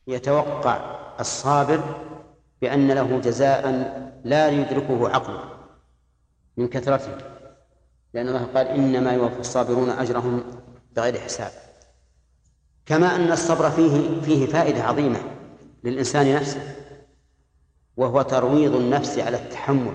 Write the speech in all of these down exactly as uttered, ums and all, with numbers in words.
يتوقع الصابر بأن له جزاء لا يدركه عقله من كثرته، لأن الله قال إنما يوفى الصابرون أجرهم بغير حساب. كما أن الصبر فيه فيه فائدة عظيمة للإنسان نفسه، وهو ترويض النفس على التحمل.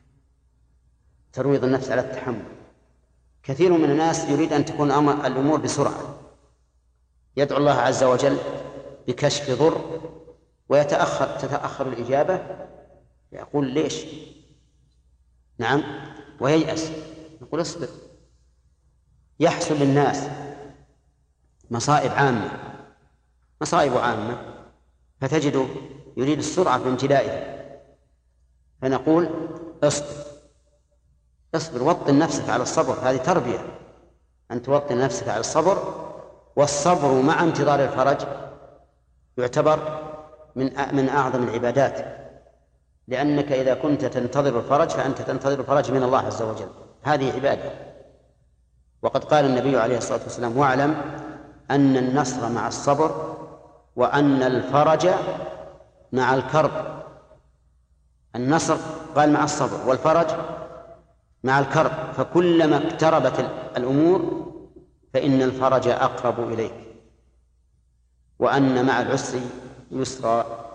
ترويض النفس على التحمل. كثير من الناس يريد أن تكون الأمور بسرعة، يدعو الله عز وجل بكشف ضر ويتأخر تتأخر الإجابة، يقول ليش؟ نعم، وييأس، يقول اصبر. يحصل للناس مصائب عامة مصائب عامة فتجد يريد السرعة في امتلائها، فنقول اصبر اصبر وطن نفسك على الصبر. هذه تربية، أن توطن نفسك على الصبر. والصبر مع انتظار الفرج يعتبر من من أعظم العبادات، لأنك إذا كنت تنتظر الفرج فأنت تنتظر الفرج من الله عز وجل، هذه عبادة. وقد قال النبي عليه الصلاة والسلام: واعلم أن النصر مع الصبر وأن الفرج مع الكرب. النصر قال مع الصبر، والفرج مع الكرب، فكلما اقتربت الأمور فإن الفرج أقرب إليك، وأن مع العسر يسرا،